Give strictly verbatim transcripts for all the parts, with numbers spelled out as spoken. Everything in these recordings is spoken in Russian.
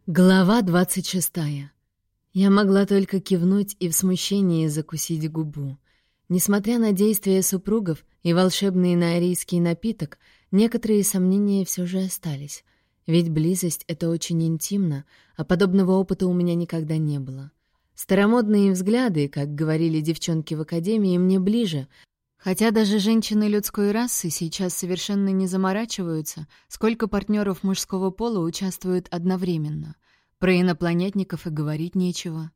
Глава двадцать шестая. Я могла только кивнуть и в смущении закусить губу. Несмотря на действия супругов и волшебный наорийский напиток, некоторые сомнения все же остались. Ведь близость — это очень интимно, а подобного опыта у меня никогда не было. Старомодные взгляды, как говорили девчонки в академии, мне ближе, хотя даже женщины людской расы сейчас совершенно не заморачиваются, сколько партнеров мужского пола участвуют одновременно. Про инопланетников и говорить нечего.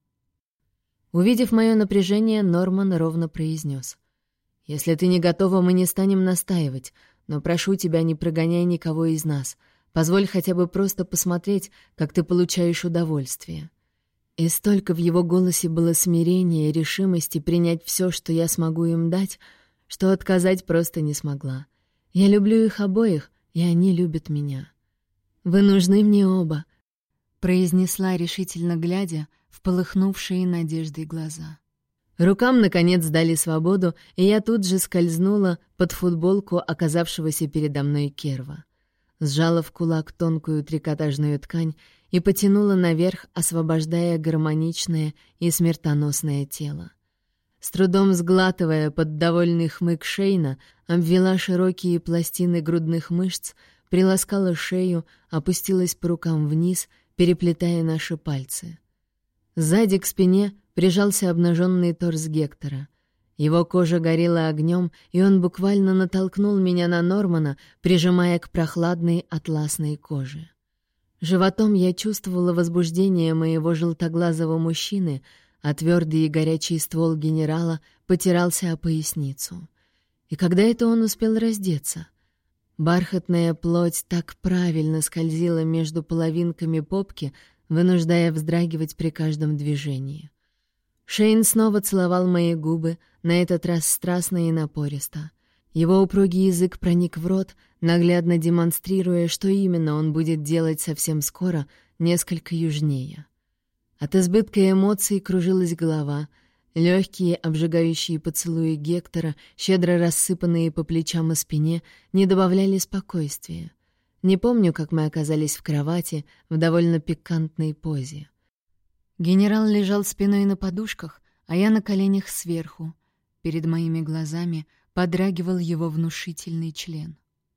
Увидев мое напряжение, Норман ровно произнес: «Если ты не готова, мы не станем настаивать, но прошу тебя, не прогоняй никого из нас. Позволь хотя бы просто посмотреть, как ты получаешь удовольствие». И столько в его голосе было смирения и решимости принять все, что я смогу им дать, что отказать просто не смогла. Я люблю их обоих, и они любят меня. «Вы нужны мне оба», — произнесла, решительно глядя в полыхнувшие надеждой глаза. Рукам, наконец, дали свободу, и я тут же скользнула под футболку оказавшегося передо мной Керва. Сжала в кулак тонкую трикотажную ткань и потянула наверх, освобождая гармоничное и смертоносное тело. С трудом сглатывая под довольный хмык Шейна, обвела широкие пластины грудных мышц, приласкала шею, опустилась по рукам вниз, переплетая наши пальцы. Сзади к спине прижался обнаженный торс Гектора. Его кожа горела огнем, и он буквально натолкнул меня на Нормана, прижимая к прохладной атласной коже. Животом я чувствовала возбуждение моего желтоглазого мужчины, а твердый и горячий ствол генерала потирался о поясницу. И когда это он успел раздеться? Бархатная плоть так правильно скользила между половинками попки, вынуждая вздрагивать при каждом движении. Шейн снова целовал мои губы, на этот раз страстно и напористо. Его упругий язык проник в рот, наглядно демонстрируя, что именно он будет делать совсем скоро, несколько южнее. От избытка эмоций кружилась голова, легкие обжигающие поцелуи Гектора, щедро рассыпанные по плечам и спине, не добавляли спокойствия. Не помню, как мы оказались в кровати в довольно пикантной позе. Генерал лежал спиной на подушках, а я на коленях сверху. Перед моими глазами подрагивал его внушительный член.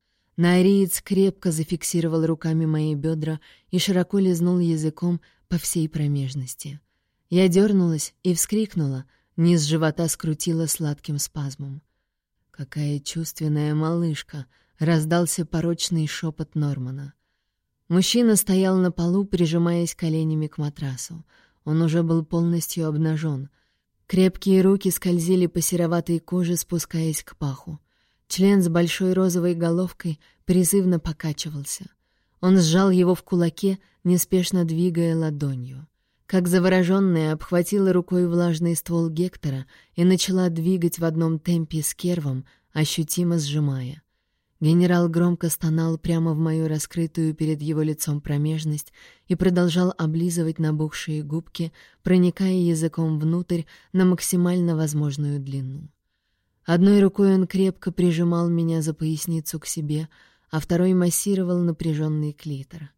Наориец крепко зафиксировал руками мои бедра и широко лизнул языком по всей промежности. Я дернулась и вскрикнула, низ живота скрутила сладким спазмом. «Какая чувственная малышка!» — раздался порочный шепот Нормана. Мужчина стоял на полу, прижимаясь коленями к матрасу. Он уже был полностью обнажен. Крепкие руки скользили по сероватой коже, спускаясь к паху. Член с большой розовой головкой призывно покачивался. Он сжал его в кулаке, неспешно двигая ладонью. Как завороженная, обхватила рукой влажный ствол Гектора и начала двигать в одном темпе с Кервом, ощутимо сжимая. Генерал громко стонал прямо в мою раскрытую перед его лицом промежность и продолжал облизывать набухшие губки, проникая языком внутрь на максимально возможную длину. Одной рукой он крепко прижимал меня за поясницу к себе, а второй массировал напряженный клитор.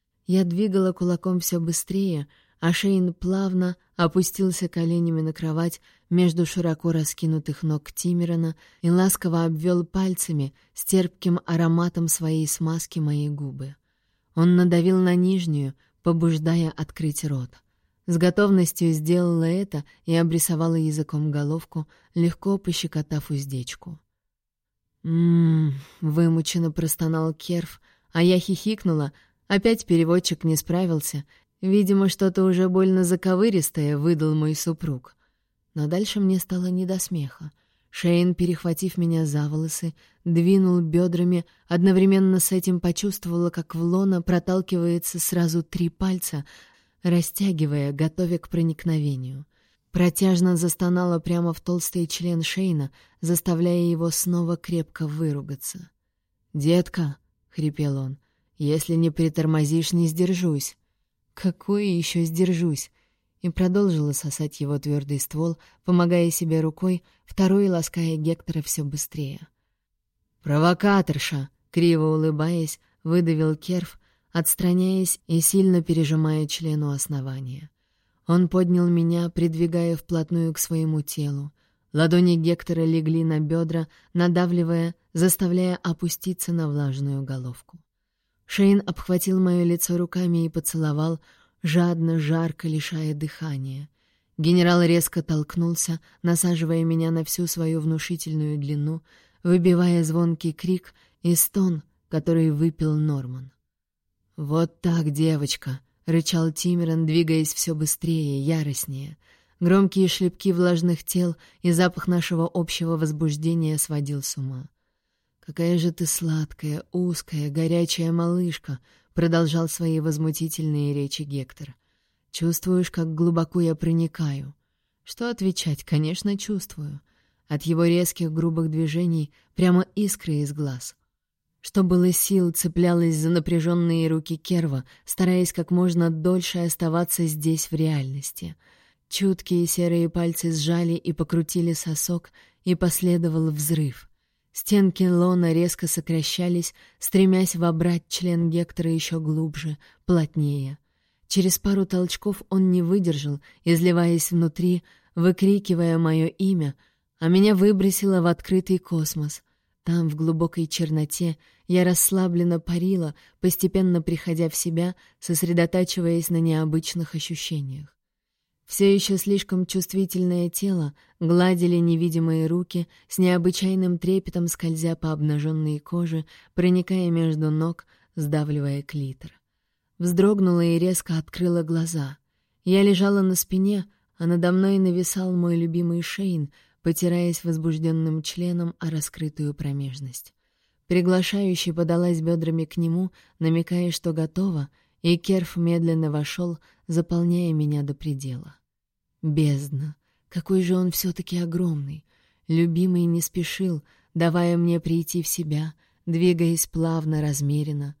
Я двигала кулаком все быстрее, а Шейн плавно опустился коленями на кровать между широко раскинутых ног Тимирана и ласково обвел пальцами с терпким ароматом своей смазки мои губы. Он надавил на нижнюю, побуждая открыть рот. С готовностью сделала это и обрисовала языком головку, легко пощекотав уздечку. «М-м-м», вымученно простонал Керв, а я хихикнула, опять переводчик не справился. Видимо, что-то уже больно заковыристое выдал мой супруг. Но дальше мне стало не до смеха. Шейн, перехватив меня за волосы, двинул бедрами, одновременно с этим почувствовала, как в лоно проталкивается сразу три пальца, растягивая, готовя к проникновению. Протяжно застонала прямо в толстый член Шейна, заставляя его снова крепко выругаться. «Детка», — хрипел он, — «если не притормозишь, не сдержусь». «Какое еще сдержусь?» И продолжила сосать его твердый ствол, помогая себе рукой, второй лаская Гектора все быстрее. «Провокаторша!» — криво улыбаясь, выдавил Керв, отстраняясь и сильно пережимая члену основания. Он поднял меня, придвигая вплотную к своему телу. Ладони Гектора легли на бедра, надавливая, заставляя опуститься на влажную головку. Шейн обхватил мое лицо руками и поцеловал, жадно, жарко лишая дыхания. Генерал резко толкнулся, насаживая меня на всю свою внушительную длину, выбивая звонкий крик и стон, который выпил Норман. «Вот так, девочка!» — рычал Тимиран, двигаясь все быстрее, яростнее. Громкие шлепки влажных тел и запах нашего общего возбуждения сводил с ума. «Какая же ты сладкая, узкая, горячая малышка!» — продолжал свои возмутительные речи Гектор. «Чувствуешь, как глубоко я проникаю?» Что отвечать? Конечно, чувствую. От его резких грубых движений прямо искры из глаз. Что было сил, цеплялась за напряженные руки Керва, стараясь как можно дольше оставаться здесь в реальности. Чуткие серые пальцы сжали и покрутили сосок, и последовал взрыв. Стенки лона резко сокращались, стремясь вобрать член Гектора еще глубже, плотнее. Через пару толчков он не выдержал, изливаясь внутри, выкрикивая мое имя, а меня выбросило в открытый космос. Там, в глубокой черноте, я расслабленно парила, постепенно приходя в себя, сосредотачиваясь на необычных ощущениях. Все еще слишком чувствительное тело гладили невидимые руки, с необычайным трепетом скользя по обнаженной коже, проникая между ног, сдавливая клитор. Вздрогнула и резко открыла глаза. Я лежала на спине, а надо мной нависал мой любимый Шейн, потираясь возбужденным членом о раскрытую промежность. Приглашающий подалась бедрами к нему, намекая, что готова, и Керф медленно вошел, заполняя меня до предела. Бездна! Какой же он все-таки огромный! Любимый не спешил, давая мне прийти в себя, двигаясь плавно, размеренно.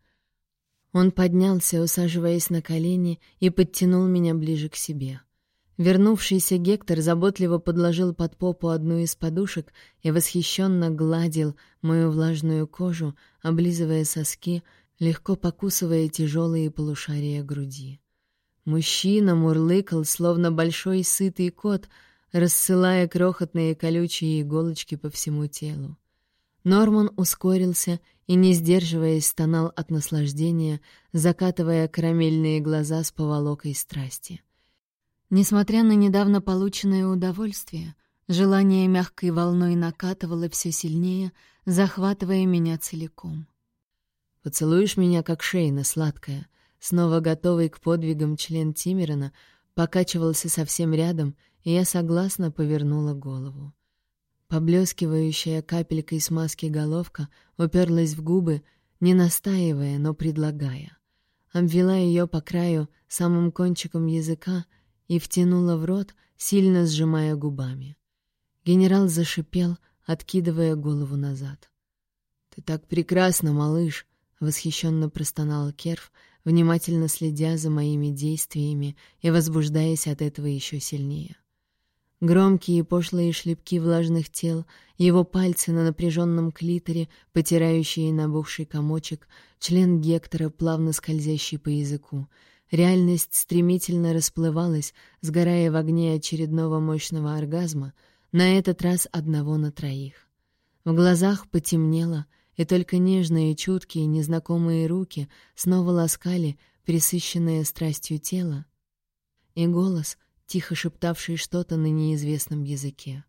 Он поднялся, усаживаясь на колени, и подтянул меня ближе к себе. Вернувшийся Гектор заботливо подложил под попу одну из подушек и восхищенно гладил мою влажную кожу, облизывая соски, легко покусывая тяжелые полушария груди. Мужчина мурлыкал, словно большой сытый кот, рассылая крохотные колючие иголочки по всему телу. Норман ускорился и, не сдерживаясь, стонал от наслаждения, закатывая карамельные глаза с поволокой страсти. Несмотря на недавно полученное удовольствие, желание мягкой волной накатывало все сильнее, захватывая меня целиком. «Поцелуешь меня, как Шейна, сладкая?» Снова готовый к подвигам член Тимирана покачивался совсем рядом, и я согласно повернула голову. Поблескивающая капелькой смазки головка уперлась в губы, не настаивая, но предлагая. Обвела ее по краю самым кончиком языка и втянула в рот, сильно сжимая губами. Генерал зашипел, откидывая голову назад. «Ты так прекрасна, малыш!» — восхищенно простонал Керф, внимательно следя за моими действиями и возбуждаясь от этого еще сильнее. Громкие и пошлые шлепки влажных тел, его пальцы на напряженном клиторе, потирающие набухший комочек, член Гектора, плавно скользящий по языку. Реальность стремительно расплывалась, сгорая в огне очередного мощного оргазма, на этот раз одного на троих. В глазах потемнело, и только нежные, чуткие, незнакомые руки снова ласкали пресыщенное страстью тело, и голос, тихо шептавший что-то на неизвестном языке.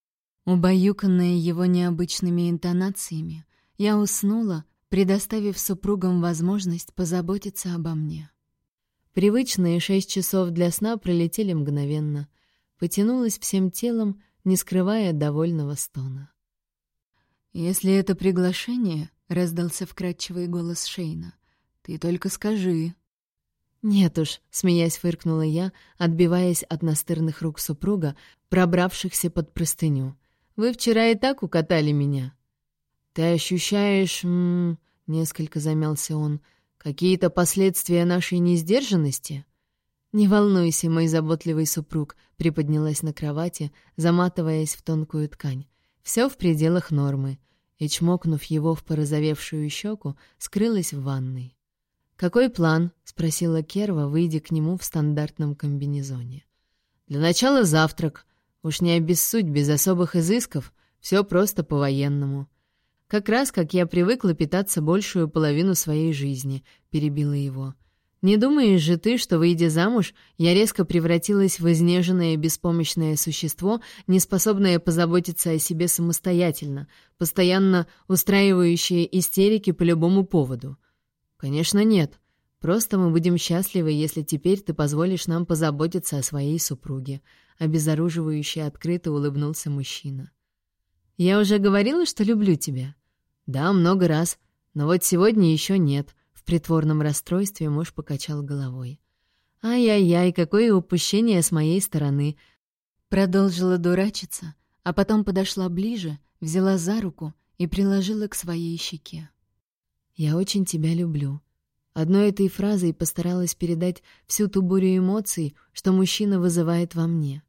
Убаюканная его необычными интонациями, я уснула, предоставив супругам возможность позаботиться обо мне. Привычные шесть часов для сна пролетели мгновенно. Потянулась всем телом, не скрывая довольного стона. «Если это приглашение», — раздался вкрадчивый голос Шейна, — «ты только скажи». «Нет уж», — смеясь фыркнула я, отбиваясь от настырных рук супруга, пробравшихся под простыню. «Вы вчера и так укатали меня». «Ты ощущаешь...» м-м, — несколько замялся он. «Какие-то последствия нашей несдержанности?» «Не волнуйся, мой заботливый супруг», — приподнялась на кровати, заматываясь в тонкую ткань. «Все в пределах нормы», и, чмокнув его в порозовевшую щеку, скрылась в ванной. «Какой план?» — спросила Керва, выйдя к нему в стандартном комбинезоне. «Для начала завтрак. Уж не обессудь, без особых изысков. Все просто по-военному. Как раз как я привыкла питаться большую половину своей жизни», — перебила его. «Не думаешь же ты, что, выйдя замуж, я резко превратилась в изнеженное беспомощное существо, неспособное позаботиться о себе самостоятельно, постоянно устраивающее истерики по любому поводу? Конечно, нет. Просто мы будем счастливы, если теперь ты позволишь нам позаботиться о своей супруге», — обезоруживающе открыто улыбнулся мужчина. «Я уже говорила, что люблю тебя?» «Да, много раз. Но вот сегодня еще нет». В притворном расстройстве муж покачал головой. «Ай-яй-яй, какое упущение с моей стороны!» Продолжила дурачиться, а потом подошла ближе, взяла за руку и приложила к своей щеке. «Я очень тебя люблю». Одной этой фразой постаралась передать всю ту бурю эмоций, что мужчина вызывает во мне.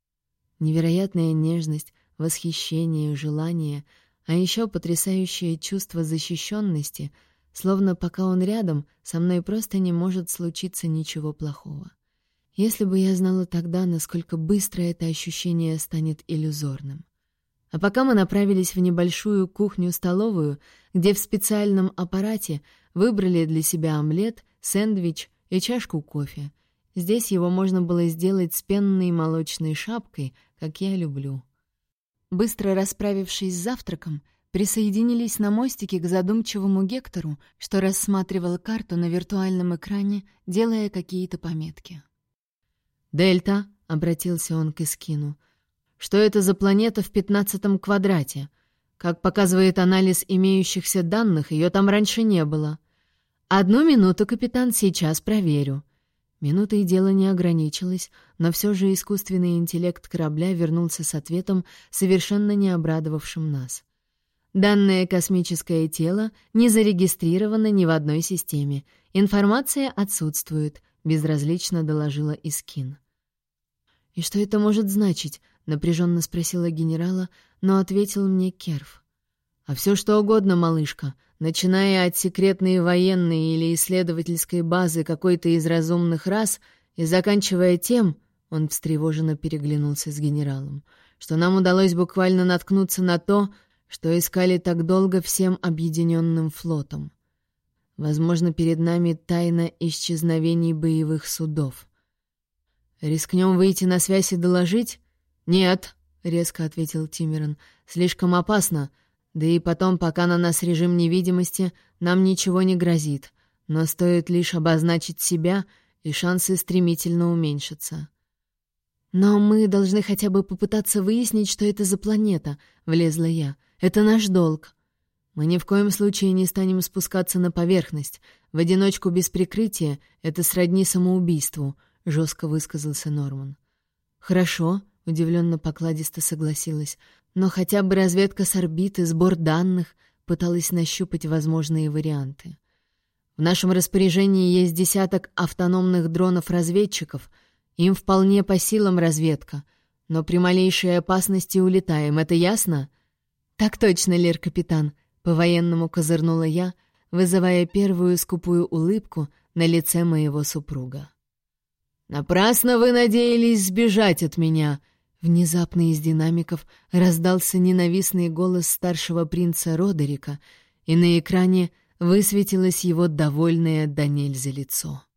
Невероятная нежность, восхищение, желание, а еще потрясающее чувство защищенности — словно пока он рядом, со мной просто не может случиться ничего плохого. Если бы я знала тогда, насколько быстро это ощущение станет иллюзорным. А пока мы направились в небольшую кухню-столовую, где в специальном аппарате выбрали для себя омлет, сэндвич и чашку кофе. Здесь его можно было сделать с пенной молочной шапкой, как я люблю. Быстро расправившись с завтраком, присоединились на мостике к задумчивому Гектору, что рассматривал карту на виртуальном экране, делая какие-то пометки. «Дельта», — обратился он к Искину, — «что это за планета в пятнадцатом квадрате? Как показывает анализ имеющихся данных, ее там раньше не было». «Одну минуту, капитан, сейчас проверю». Минутой дело не ограничилось, но все же искусственный интеллект корабля вернулся с ответом, совершенно не обрадовавшим нас. «Данное космическое тело не зарегистрировано ни в одной системе. Информация отсутствует», — безразлично доложила Искин. «И что это может значить?» — напряженно спросила генерала, но ответил мне Керв. «А все что угодно, малышка, начиная от секретной военной или исследовательской базы какой-то из разумных рас и заканчивая тем...» — он встревоженно переглянулся с генералом, «что нам удалось буквально наткнуться на то, что искали так долго всем объединенным флотом. Возможно, перед нами тайна исчезновений боевых судов. Рискнем выйти на связь и доложить?» «Нет», — резко ответил Тиммерон, — «слишком опасно, да и потом, пока на нас режим невидимости, нам ничего не грозит, но стоит лишь обозначить себя, и шансы стремительно уменьшатся». «Но мы должны хотя бы попытаться выяснить, что это за планета», — влезла я. «Это наш долг». «Мы ни в коем случае не станем спускаться на поверхность. В одиночку без прикрытия это сродни самоубийству», — жестко высказался Норман. «Хорошо», — удивленно покладисто согласилась, «но хотя бы разведка с орбиты, сбор данных», — пыталась нащупать возможные варианты. «В нашем распоряжении есть десяток автономных дронов-разведчиков. Им вполне по силам разведка, но при малейшей опасности улетаем, это ясно?» «Так точно, лер-капитан», — по-военному козырнула я, вызывая первую скупую улыбку на лице моего супруга. «Напрасно вы надеялись сбежать от меня!» Внезапно из динамиков раздался ненавистный голос старшего принца Родерика, и на экране высветилось его довольное до нельзя лицо.